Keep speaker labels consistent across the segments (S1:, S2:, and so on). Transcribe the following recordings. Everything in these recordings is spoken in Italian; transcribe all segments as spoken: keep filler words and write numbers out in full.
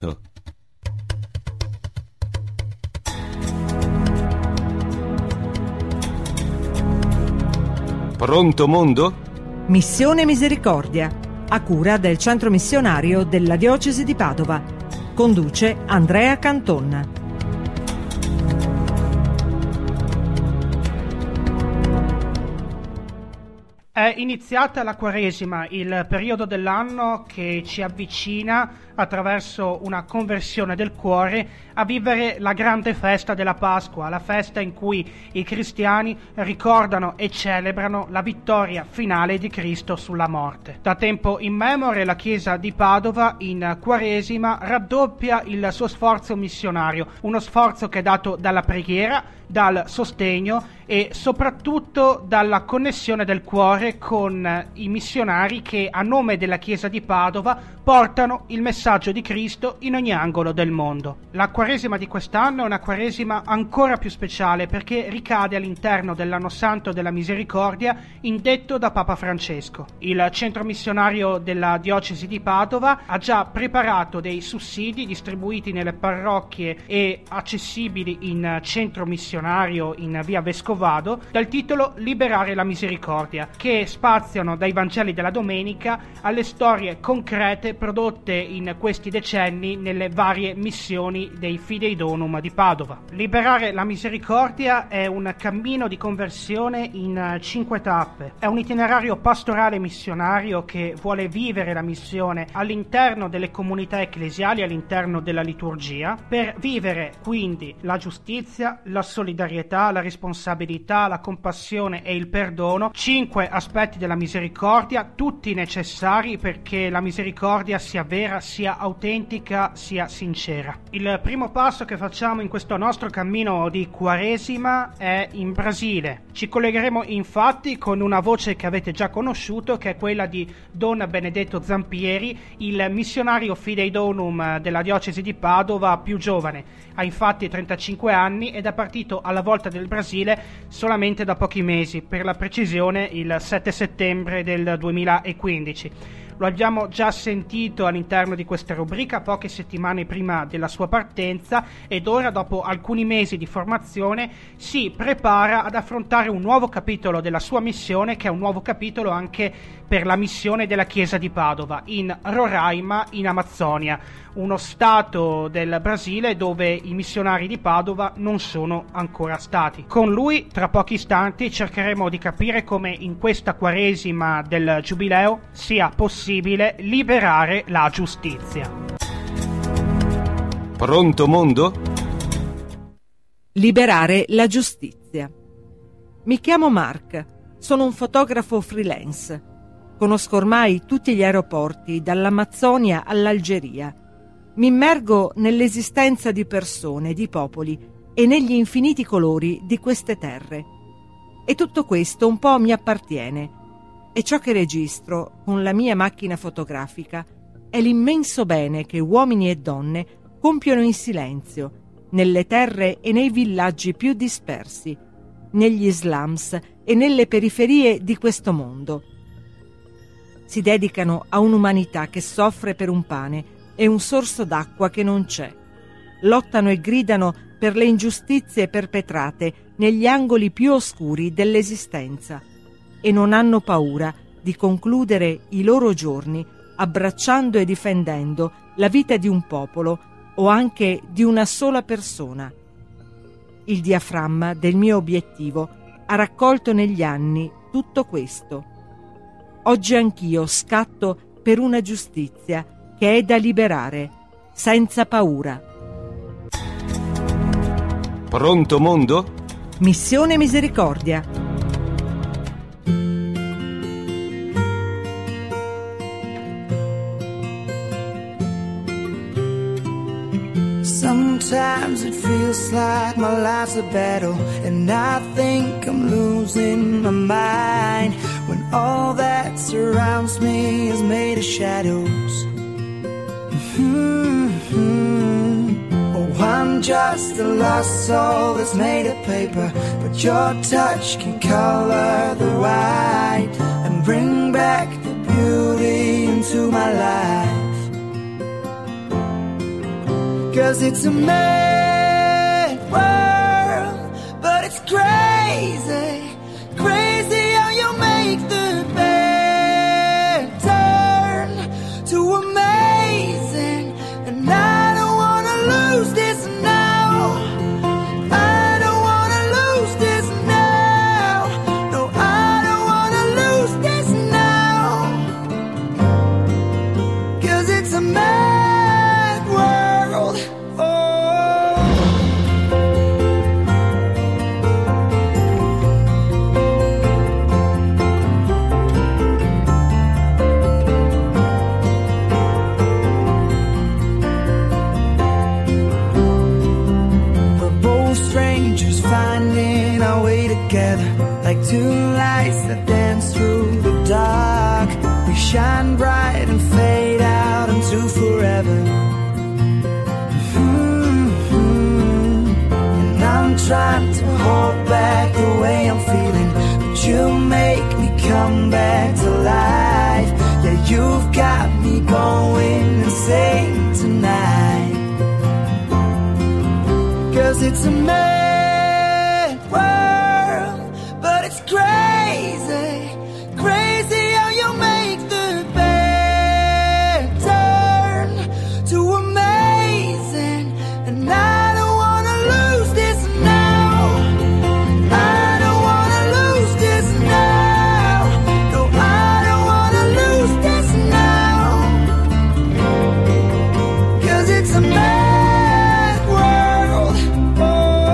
S1: Pronto mondo?
S2: Missione Misericordia, a cura del centro missionario della diocesi di Padova. Conduce Andrea Canton.
S3: È iniziata la Quaresima, il periodo dell'anno che ci avvicina attraverso una conversione del cuore a vivere la grande festa della Pasqua, la festa in cui i cristiani ricordano e celebrano la vittoria finale di Cristo sulla morte. Da tempo immemore la Chiesa di Padova in Quaresima raddoppia il suo sforzo missionario, uno sforzo che è dato dalla preghiera, dal sostegno e soprattutto dalla connessione del cuore con i missionari che a nome della Chiesa di Padova portano il messaggio di Cristo in ogni angolo del mondo. La Quaresima di quest'anno è una Quaresima ancora più speciale perché ricade all'interno dell'anno santo della misericordia indetto da Papa Francesco. Il centro missionario della diocesi di Padova ha già preparato dei sussidi distribuiti nelle parrocchie e accessibili in centro missionario in via Vescovado dal titolo Liberare la misericordia, che spaziano dai Vangeli della domenica alle storie concrete prodotte in questi decenni nelle varie missioni dei Fidei Donum di Padova. Liberare la misericordia è un cammino di conversione in cinque tappe. È un itinerario pastorale missionario che vuole vivere la missione all'interno delle comunità ecclesiali, all'interno della liturgia, per vivere quindi la giustizia, la solidarietà, la responsabilità, la compassione e il perdono, cinque aspetti della misericordia, tutti necessari perché la misericordia sia vera, sia autentica, sia sincera. Il primo passo che facciamo in questo nostro cammino di Quaresima è in Brasile. Ci collegheremo infatti con una voce che avete già conosciuto, che è quella di Don Benedetto Zampieri, il missionario Fidei Donum della diocesi di Padova più giovane. Ha infatti trentacinque anni ed è partito alla volta del Brasile solamente da pochi mesi, per la precisione il sette settembre del duemilaquindici. Lo abbiamo già sentito all'interno di questa rubrica poche settimane prima della sua partenza ed ora, dopo alcuni mesi di formazione, si prepara ad affrontare un nuovo capitolo della sua missione, che è un nuovo capitolo anche per la missione della Chiesa di Padova, in Roraima, in Amazzonia, uno stato del Brasile dove i missionari di Padova non sono ancora stati. Con lui, tra pochi istanti, cercheremo di capire come in questa Quaresima del Giubileo sia possibile liberare la giustizia.
S1: Pronto mondo?
S2: Liberare la giustizia. Mi chiamo Mark, sono un fotografo freelance. Conosco ormai tutti gli aeroporti, dall'Amazzonia all'Algeria. Mi immergo nell'esistenza di persone, di popoli e negli infiniti colori di queste terre. E tutto questo un po' mi appartiene. E ciò che registro con la mia macchina fotografica è l'immenso bene che uomini e donne compiono in silenzio, nelle terre e nei villaggi più dispersi, negli slums e nelle periferie di questo mondo. Si dedicano a un'umanità che soffre per un pane e un sorso d'acqua che non c'è. Lottano e gridano per le ingiustizie perpetrate negli angoli più oscuri dell'esistenza e non hanno paura di concludere i loro giorni abbracciando e difendendo la vita di un popolo o anche di una sola persona. Il diaframma del mio obiettivo ha raccolto negli anni tutto questo. Oggi anch'io scatto per una giustizia che è da liberare, senza paura.
S1: Pronto mondo?
S2: Missione Misericordia.
S4: Sometimes it feels like my life's a battle and I think I'm losing my mind when all that surrounds me is made of shadows. Mm-hmm. Oh, I'm just a lost soul that's made of paper, but your touch can color the white and bring back the beauty into my life. 'Cause it's a mad world, but it's crazy, crazy how you make the bad turn to amazing. And I don't wanna lose this now, I don't wanna lose this now, no, I don't wanna lose this now, 'cause it's a mad world, oh. We're both strangers finding our way together, like two lights that dance through the dark. We shine bright and fade out into forever. Mm-hmm. And I'm trying to hold back the way I'm feeling, but you make me come back to life. Yeah, you've got me going insane tonight. 'Cause it's a mad world, but it's crazy, crazy how you make the bad turn to amazing. And I don't wanna lose this now, I don't wanna lose this now, no, I don't wanna lose this now, 'cause it's a mad world, oh.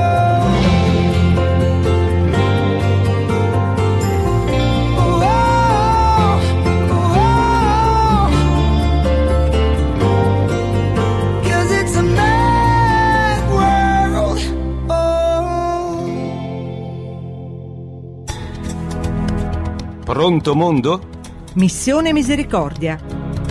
S4: Oh, oh, oh. 'Cause it's a mad world, oh.
S1: Pronto mondo?
S2: Missione Misericordia.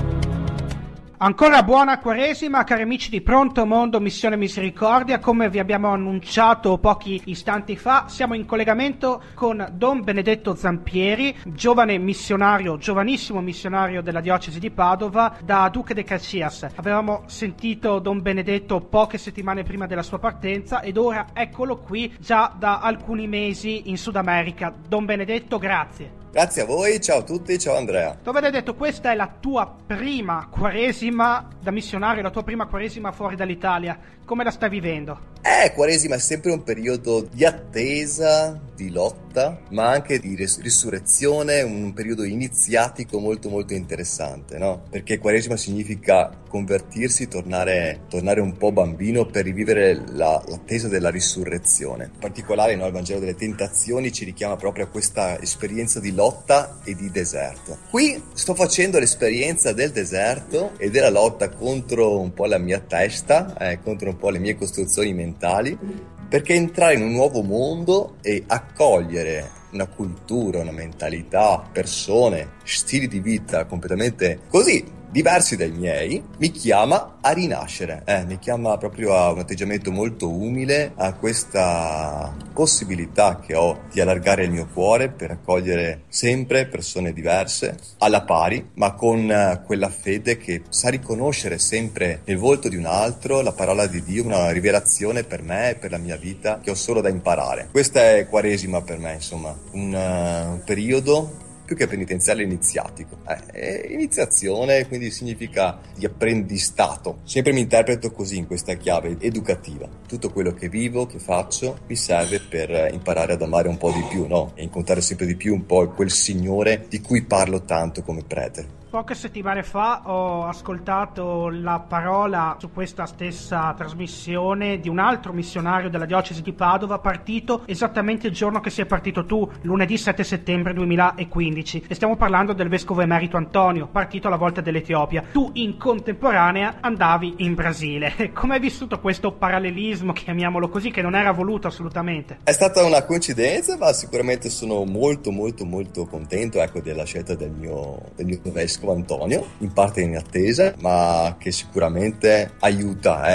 S3: Ancora buona Quaresima, cari amici di Pronto Mondo Missione Misericordia. Come vi abbiamo annunciato pochi istanti fa, siamo in collegamento con Don Benedetto Zampieri, giovane missionario, giovanissimo missionario della diocesi di Padova, da Duque de Caxias. Avevamo sentito Don Benedetto poche settimane prima della sua partenza ed ora eccolo qui già da alcuni mesi in Sud America. Don Benedetto, grazie.
S5: Grazie a voi, ciao a tutti, ciao Andrea.
S3: Don Benedetto, questa è la tua prima Quaresima da missionario, la tua prima Quaresima fuori dall'Italia. Come la stai vivendo?
S5: Eh, Quaresima è sempre un periodo di attesa, di lotta, ma anche di res- risurrezione, un periodo iniziatico molto molto interessante, no? Perché Quaresima significa convertirsi, tornare, tornare un po' bambino per rivivere la, l'attesa della risurrezione. In particolare, no, il Vangelo delle Tentazioni ci richiama proprio a questa esperienza di lotta e di deserto. Qui sto facendo l'esperienza del deserto e della lotta contro un po' la mia testa, eh, contro un po' le mie costruzioni mentali, perché entrare in un nuovo mondo e accogliere una cultura, una mentalità, persone, stili di vita completamente così diversi dai miei, mi chiama a rinascere, eh, mi chiama proprio a un atteggiamento molto umile, a questa possibilità che ho di allargare il mio cuore per accogliere sempre persone diverse, alla pari, ma con uh, quella fede che sa riconoscere sempre nel volto di un altro la parola di Dio, una rivelazione per me e per la mia vita che ho solo da imparare. Questa è Quaresima per me, insomma, un, uh, un periodo più che penitenziale iniziatico, eh, è iniziazione, quindi significa di apprendistato. Sempre mi interpreto così in questa chiave educativa. Tutto quello che vivo, che faccio, mi serve per imparare ad amare un po' di più, no? E incontrare sempre di più un po' quel Signore di cui parlo tanto come prete.
S3: Poche settimane fa ho ascoltato la parola su questa stessa trasmissione di un altro missionario della diocesi di Padova, partito esattamente il giorno che sei partito tu, lunedì sette settembre duemilaquindici, e stiamo parlando del vescovo emerito Antonio, partito alla volta dell'Etiopia. Tu in contemporanea andavi in Brasile. Come hai vissuto questo parallelismo, chiamiamolo così, che non era voluto assolutamente?
S5: È stata una coincidenza, ma sicuramente sono molto molto molto contento, ecco, della scelta del mio, del mio vescovo Antonio, in parte in attesa, ma che sicuramente aiuta eh, a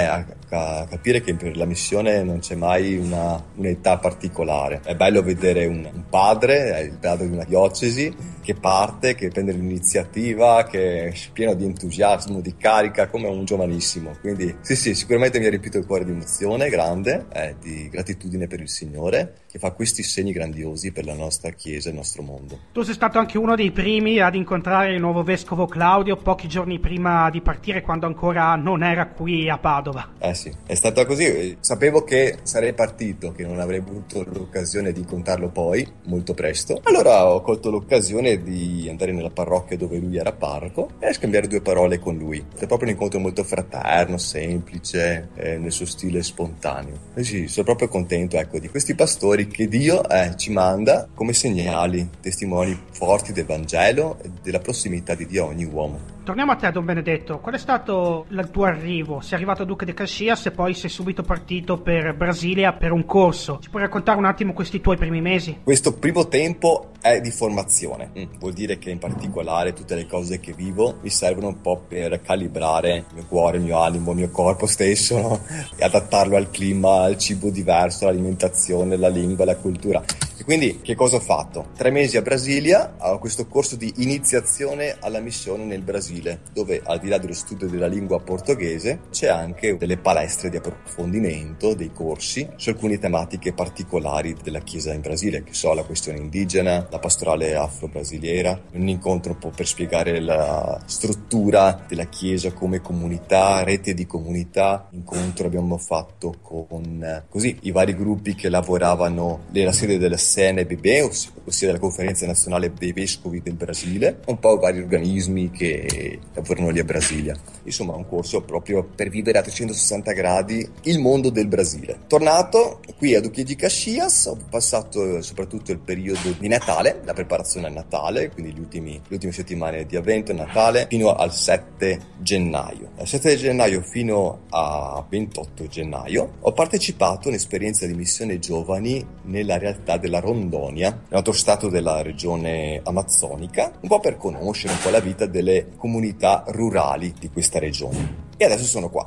S5: tocca capire che per la missione non c'è mai una, un'età particolare. È bello vedere un, un padre, è il padre di una diocesi, che parte, che prende l'iniziativa, che è pieno di entusiasmo, di carica, come un giovanissimo. Quindi sì sì, sicuramente mi ha riempito il cuore di emozione grande, eh, di gratitudine per il Signore, che fa questi segni grandiosi per la nostra Chiesa e il nostro mondo.
S3: Tu sei stato anche uno dei primi ad incontrare il nuovo vescovo Claudio pochi giorni prima di partire, quando ancora non era qui a Padova.
S5: Eh sì, è stato così. Sapevo che sarei partito, che non avrei avuto l'occasione di incontrarlo poi, molto presto. Allora ho colto l'occasione di andare nella parrocchia dove lui era parroco e scambiare due parole con lui. È proprio un incontro molto fraterno, semplice, eh, nel suo stile spontaneo. E sì, sono proprio contento, ecco, di questi pastori che Dio eh, ci manda come segnali, testimoni forti del Vangelo e della prossimità di Dio a ogni uomo.
S3: Torniamo a te, Don Benedetto. Qual è stato il tuo arrivo? Sei arrivato a Duque de Caxias e poi sei subito partito per Brasilia per un corso. Ci puoi raccontare un attimo questi tuoi primi mesi?
S5: Questo primo tempo è di formazione. Mm, vuol dire che in particolare tutte le cose che vivo mi servono un po' per calibrare il mio cuore, il mio animo, il mio corpo stesso, no? E adattarlo al clima, al cibo diverso, all'alimentazione, la lingua, la cultura. E quindi che cosa ho fatto? Tre mesi a Brasilia, a questo corso di iniziazione alla missione nel Brasile, dove al di là dello studio della lingua portoghese c'è anche delle palestre di approfondimento, dei corsi su alcune tematiche particolari della Chiesa in Brasile, che so, la questione indigena, la pastorale afro-brasiliera, un incontro un po' per spiegare la struttura della Chiesa come comunità, rete di comunità. Incontro abbiamo fatto con così i vari gruppi che lavoravano nella sede della C N B B, ossia della Conferenza Nazionale dei Vescovi del Brasile, un po' vari organismi che lavorano lì a Brasilia. Insomma, un corso proprio per vivere a trecentosessanta gradi il mondo del Brasile. Tornato qui a Duque de Caxias, ho passato soprattutto il periodo di Natale, la preparazione al Natale, quindi gli ultimi, le ultime settimane di Avvento e Natale, fino al sette gennaio. Dal sette gennaio fino a ventotto gennaio ho partecipato a un'esperienza di missione giovani nella realtà della Rondonia, nell'altro stato della regione amazzonica, un po' per conoscere un po' la vita delle comunità rurali di questa regione. E adesso sono qua.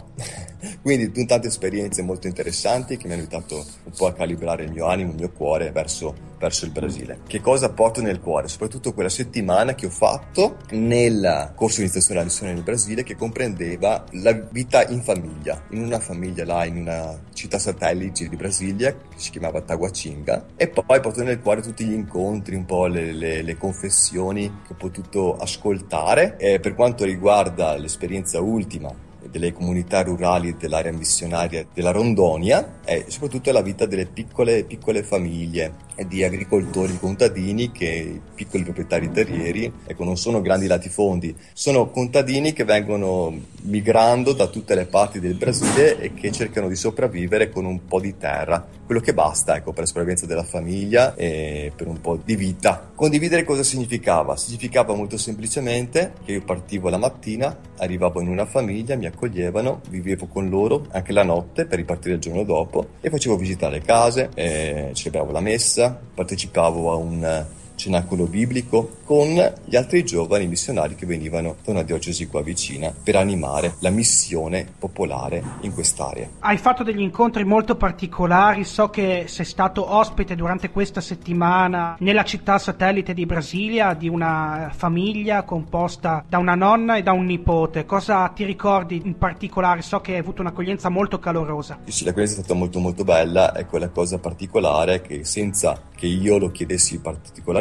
S5: Quindi tante esperienze molto interessanti che mi hanno aiutato un po' a calibrare il mio animo, il mio cuore verso, verso il Brasile. Che cosa porto nel cuore? Soprattutto quella settimana che ho fatto nel corso di iniziazione alla missione nel Brasile, che comprendeva la vita in famiglia, in una famiglia là, in una città satellite di Brasilia che si chiamava Taguatinga. E poi porto nel cuore tutti gli incontri, un po' le, le, le confessioni che ho potuto ascoltare. E per quanto riguarda l'esperienza ultima delle comunità rurali dell'area missionaria della Rondonia e soprattutto la vita delle piccole piccole famiglie e di agricoltori contadini, che piccoli proprietari terrieri, ecco, non sono grandi latifondi, sono contadini che vengono migrando da tutte le parti del Brasile e che cercano di sopravvivere con un po' di terra, quello che basta, ecco, per la sopravvivenza della famiglia e per un po' di vita. Condividere cosa significava? Significava molto semplicemente che io partivo la mattina, arrivavo in una famiglia, mi accoglievano, vivevo con loro anche la notte per ripartire il giorno dopo e facevo visita alle case, eh, celebravo la messa, partecipavo a un cenacolo biblico con gli altri giovani missionari che venivano da una diocesi qua vicina per animare la missione popolare in quest'area.
S3: Hai fatto degli incontri molto particolari, so che sei stato ospite durante questa settimana nella città satellite di Brasilia di una famiglia composta da una nonna e da un nipote. Cosa ti ricordi in particolare? So che hai avuto un'accoglienza molto calorosa.
S5: Sì, l'accoglienza è stata molto molto bella, è quella cosa particolare che senza che io lo chiedessi particolarmente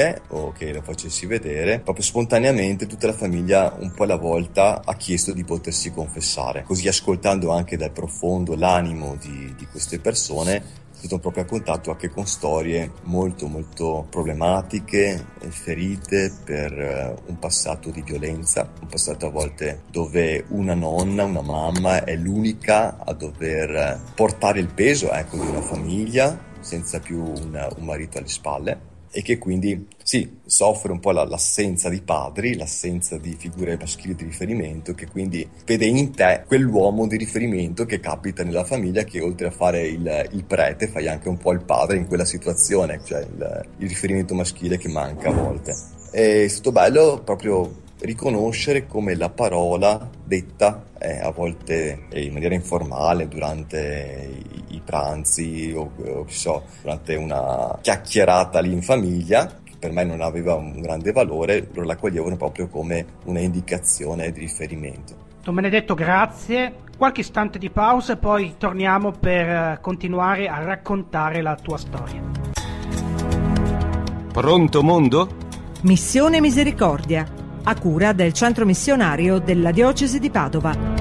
S5: o che lo facessi vedere, proprio spontaneamente tutta la famiglia un po' alla volta ha chiesto di potersi confessare, così ascoltando anche dal profondo l'animo di, di queste persone, sono proprio a contatto anche con storie molto molto problematiche e ferite per un passato di violenza, un passato a volte dove una nonna, una mamma è l'unica a dover portare il peso, ecco, di una famiglia senza più una, un marito alle spalle, e che quindi sì, soffre un po' la, l'assenza di padri, l'assenza di figure maschili di riferimento, che quindi vede in te quell'uomo di riferimento che capita nella famiglia, che oltre a fare il, il prete fai anche un po' il padre in quella situazione, cioè il, il riferimento maschile che manca a volte. È stato bello proprio riconoscere come la parola detta eh, a volte in maniera informale durante i, i pranzi o, o che so, durante una chiacchierata lì in famiglia, che per me non aveva un grande valore, loro la coglievano proprio come una indicazione di riferimento.
S3: Don Benedetto, grazie. Qualche istante di pausa e poi torniamo per continuare a raccontare la tua storia.
S1: Pronto mondo?
S2: Missione Misericordia, a cura del centro missionario della diocesi di Padova.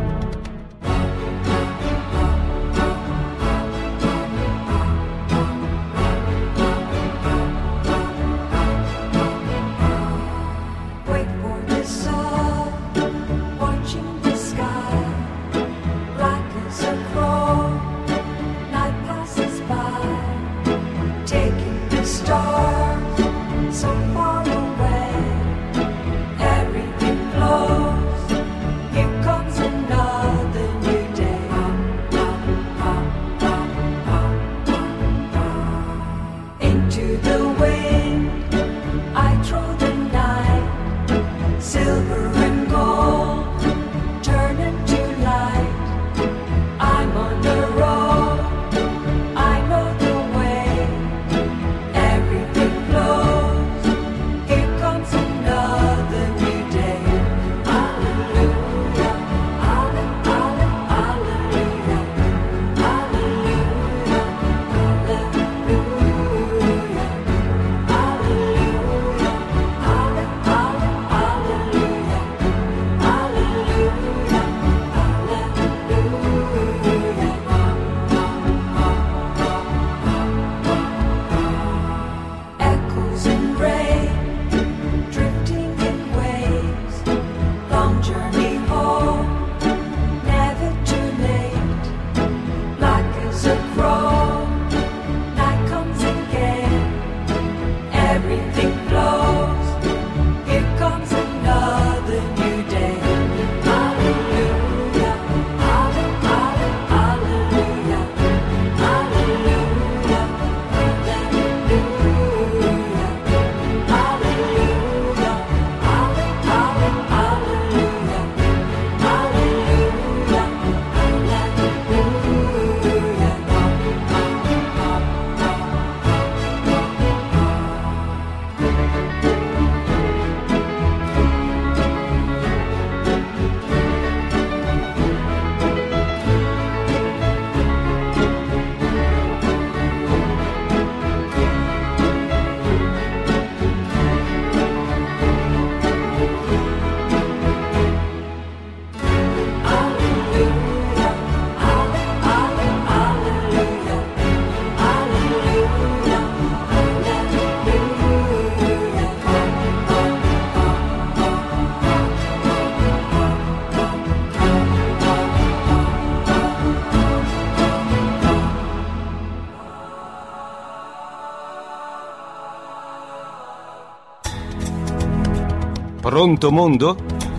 S1: Pronto mondo?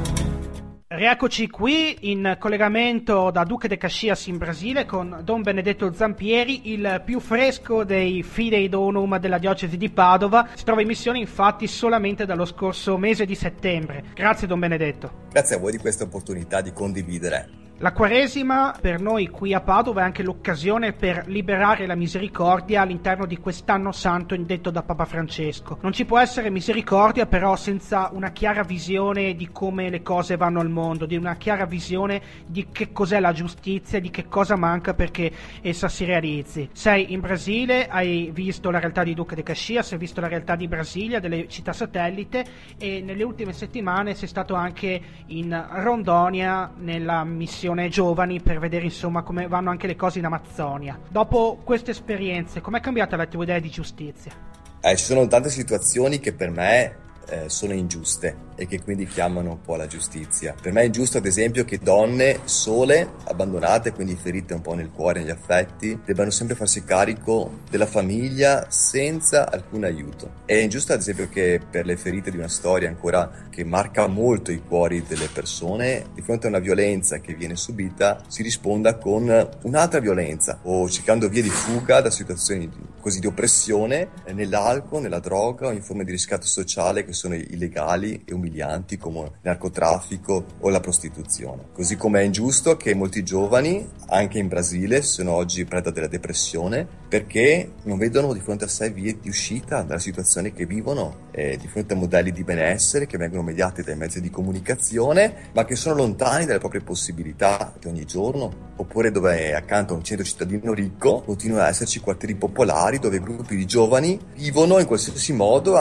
S3: Rieccoci qui in collegamento da Duque de Caxias in Brasile con Don Benedetto Zampieri, il più fresco dei Fidei Donum della diocesi di Padova. Si trova in missione infatti solamente dallo scorso mese di settembre. Grazie Don Benedetto.
S5: Grazie a voi di questa opportunità di condividere.
S3: La Quaresima per noi qui a Padova è anche l'occasione per liberare la misericordia all'interno di quest'anno santo indetto da Papa Francesco. Non ci può essere misericordia però senza una chiara visione di come le cose vanno al mondo, di una chiara visione di che cos'è la giustizia, di che cosa manca perché essa si realizzi. Sei in Brasile, hai visto la realtà di Duque de Caxias, hai visto la realtà di Brasilia, delle città satellite, e nelle ultime settimane sei stato anche in Rondonia nella missione giovani per vedere insomma come vanno anche le cose in Amazzonia. Dopo queste esperienze, com'è cambiata la tua idea di giustizia?
S5: Eh, ci sono tante situazioni che per me eh, sono ingiuste e che quindi chiamano un po' la giustizia. Per me è ingiusto ad esempio che donne sole, abbandonate, quindi ferite un po' nel cuore e negli affetti, debbano sempre farsi carico della famiglia senza alcun aiuto. È ingiusto ad esempio che per le ferite di una storia ancora che marca molto i cuori delle persone, di fronte a una violenza che viene subita si risponda con un'altra violenza o cercando vie di fuga da situazioni così di oppressione nell'alcol, nella droga o in forme di riscatto sociale che sono illegali e umilianti umilianti come il narcotraffico o la prostituzione. Così come è ingiusto che molti giovani, anche in Brasile, sono oggi preda della depressione perché non vedono di fronte a sé vie di uscita dalla situazione che vivono, eh, di fronte a modelli di benessere che vengono mediati dai mezzi di comunicazione, ma che sono lontani dalle proprie possibilità di ogni giorno, oppure dove accanto a un centro cittadino ricco continuano ad esserci quartieri popolari dove gruppi di giovani vivono in qualsiasi modo,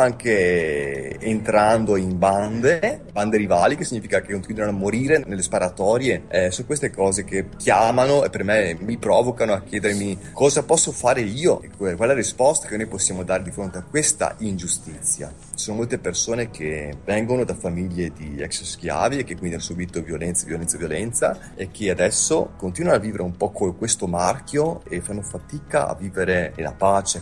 S5: anche entrando in bande, bande rivali, che significa che continuano a morire nelle sparatorie. Eh, sono queste cose che chiamano e per me mi provocano a chiedermi cosa posso fare io, e qual è la risposta che noi possiamo dare di fronte a questa ingiustizia. Ci sono molte persone che vengono da famiglie di ex schiavi e che quindi hanno subito violenza, violenza, violenza e che adesso continuano a vivere un po' con questo marchio e fanno fatica a vivere nella pace, a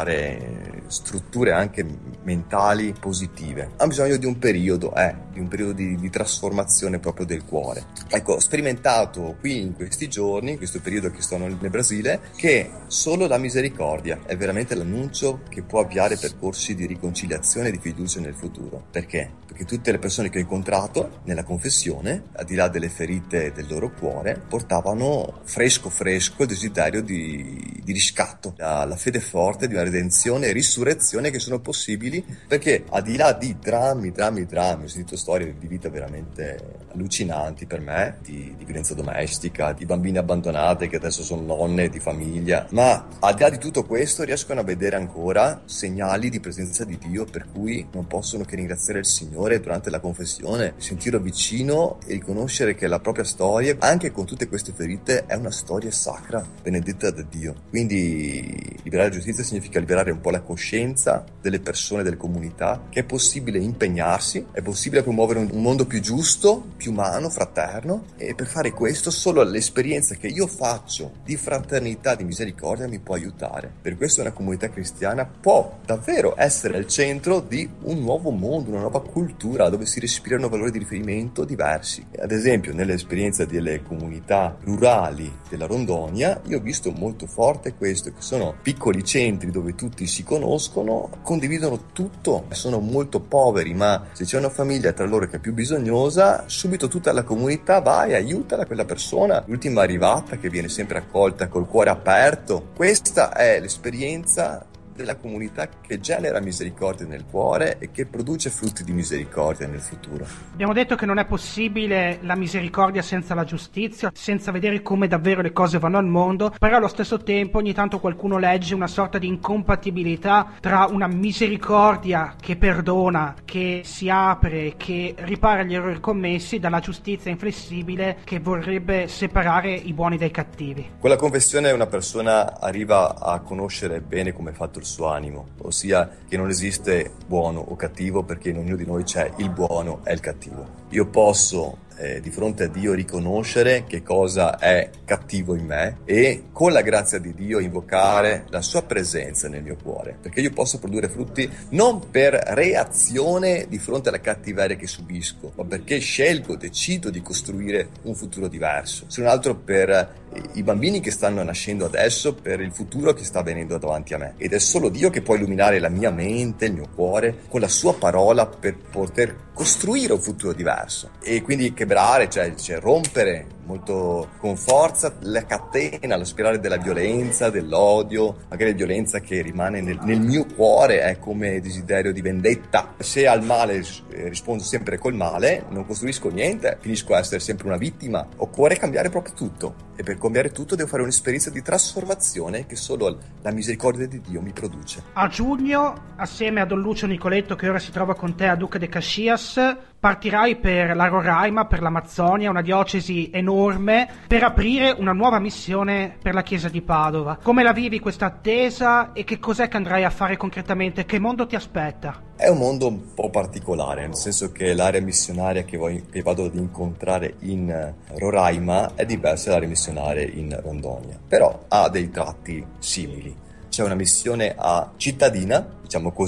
S5: creare strutture anche mentali positive. Hanno bisogno di un periodo, eh, di un periodo di, di trasformazione proprio del cuore. Ecco, ho sperimentato qui in questi giorni, in questo periodo che sto nel Brasile, che solo la misericordia è veramente l'annuncio che può avviare percorsi di riconciliazione e di fiducia nel futuro. Perché? Perché tutte le persone che ho incontrato nella confessione, al di là delle ferite del loro cuore, portavano fresco fresco il desiderio di, di riscatto, la, la fede forte di una redenzione e risurrezione che sono possibili, perché al di là di drammi, drammi, drammi, ho sentito storie di vita veramente allucinanti per me, di, di violenza domestica, di bambine abbandonate che adesso sono nonne di famiglia, ma al di là di tutto questo riescono a vedere ancora segnali di presenza di Dio, per cui non possono che ringraziare il Signore durante la confessione, sentirlo vicino e riconoscere che la propria storia, anche con tutte queste ferite, è una storia sacra, benedetta da Dio. Quindi liberare la giustizia significa liberare un po' la coscienza delle persone, delle comunità, che è possibile impegnarsi, è possibile promuovere un, un mondo più giusto, più umano, fraterno, e per fare questo solo l'esperienza che io faccio di fraternità, di misericordia mi può aiutare. Per questo una comunità cristiana può davvero essere al centro di un nuovo mondo, una nuova cultura dove si respirano valori di riferimento diversi. Ad esempio, nell'esperienza delle comunità rurali della Rondônia, io ho visto molto forte questo, che sono piccoli centri dove tutti si conoscono, condividono tutto, sono molto poveri, ma se c'è una famiglia tra loro che è più bisognosa, subito tutta la comunità va e aiuta quella persona, l'ultima arrivata che viene sempre accolta col cuore aperto. Questa è l'esperienza della comunità che genera misericordia nel cuore e che produce frutti di misericordia nel futuro.
S3: Abbiamo detto che non è possibile la misericordia senza la giustizia, senza vedere come davvero le cose vanno al mondo, però allo stesso tempo ogni tanto qualcuno legge una sorta di incompatibilità tra una misericordia che perdona, che si apre, che ripara gli errori commessi, dalla giustizia inflessibile che vorrebbe separare i buoni dai cattivi.
S5: Con la confessione una persona arriva a conoscere bene come è fatto il suo animo, ossia che non esiste buono o cattivo, perché in ognuno di noi c'è il buono e il cattivo. Io posso eh, di fronte a Dio riconoscere che cosa è cattivo in me e con la grazia di Dio invocare la sua presenza nel mio cuore, perché io posso produrre frutti non per reazione di fronte alla cattiveria che subisco, ma perché scelgo, decido di costruire un futuro diverso, se non altro per i bambini che stanno nascendo adesso, per il futuro che sta avvenendo davanti a me. Ed è solo Dio che può illuminare la mia mente, il mio cuore con la sua parola per poter costruire un futuro diverso e quindi quebrare, cioè, cioè rompere molto con forza la catena, la spirale della violenza, dell'odio, magari violenza che rimane nel, nel mio cuore, è come desiderio di vendetta. Se al male rispondo sempre col male, non costruisco niente, finisco a essere sempre una vittima. Occorre cambiare proprio tutto e per cambiare tutto devo fare un'esperienza di trasformazione che solo la misericordia di Dio mi produce.
S3: A giugno, assieme a Don Lucio Nicoletto, che ora si trova con te a Duca de Caxias, partirai per la Roraima, per l'Amazzonia, una diocesi enorme, per aprire una nuova missione per la Chiesa di Padova. Come la vivi questa attesa e che cos'è che andrai a fare concretamente? Che mondo ti aspetta?
S5: È un mondo un po' particolare, nel senso che l'area missionaria che, voglio, che vado ad incontrare in Roraima è diversa dall'area missionaria in Rondônia, però ha dei tratti simili. C'è una missione a cittadina, diciamo così,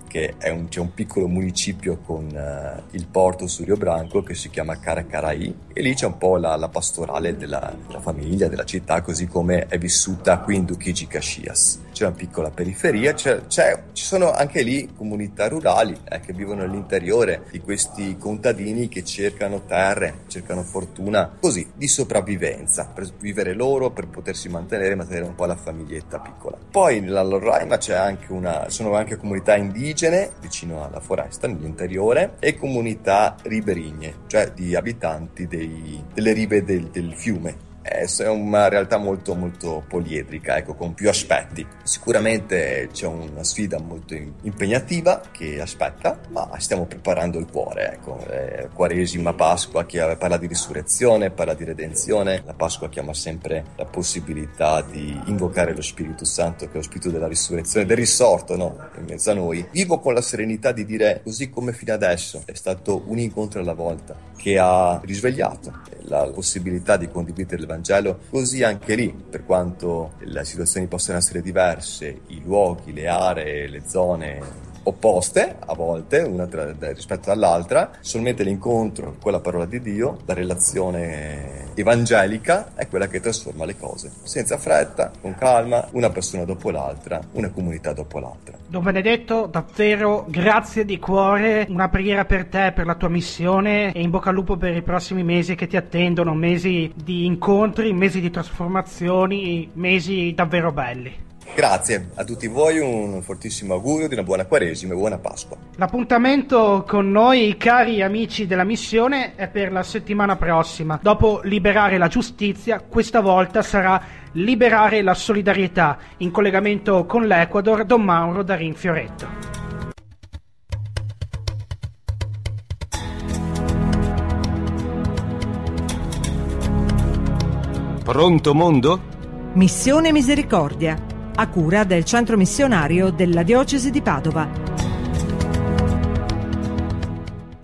S5: che è un, c'è un piccolo municipio con uh, il porto su Rio Branco che si chiama Caracaraí, e lì c'è un po' la, la pastorale della, della famiglia, della città, così come è vissuta qui in Duquiji Caxias. C'è una piccola periferia, c'è, c'è, ci sono anche lì comunità rurali eh, che vivono all'interiore di questi contadini che cercano terre, cercano fortuna, così, di sopravvivenza, per vivere loro, per potersi mantenere, mantenere un po' la famiglietta piccola. Poi nella Roraima c'è anche una, sono anche comunità indigene vicino alla foresta, nell'interiore, e comunità riberigne, cioè di abitanti dei, delle rive del, del fiume. È una realtà molto molto poliedrica, ecco, con più aspetti. Sicuramente c'è una sfida molto impegnativa che aspetta, ma stiamo preparando il cuore, ecco. Eh, Quaresima, Pasqua, che parla di risurrezione, parla di redenzione. La Pasqua chiama sempre la possibilità di invocare lo Spirito Santo, che è lo spirito della risurrezione, del risorto, no? In mezzo a noi. Vivo con la serenità di dire, così come fino adesso è stato un incontro alla volta che ha risvegliato la possibilità di condividere il Vangelo, così anche lì, per quanto le situazioni possono essere diverse, i luoghi, le aree, le zone opposte a volte una tra, rispetto all'altra, solamente l'incontro con la parola di Dio, la relazione evangelica è quella che trasforma le cose, senza fretta, con calma, una persona dopo l'altra, una comunità dopo l'altra.
S3: Don Benedetto, davvero grazie di cuore, una preghiera per te, per la tua missione, e in bocca al lupo per i prossimi mesi che ti attendono, mesi di incontri, mesi di trasformazioni, mesi davvero belli.
S5: Grazie a tutti voi, un fortissimo augurio di una buona Quaresima e buona Pasqua.
S3: L'appuntamento con noi, cari amici della missione, è per la settimana prossima. Dopo liberare la giustizia, questa volta sarà liberare la solidarietà. In collegamento con l'Ecuador, Don Mauro Darin Fioretto.
S1: Pronto mondo?
S2: Missione Misericordia, a cura del centro missionario della diocesi di Padova.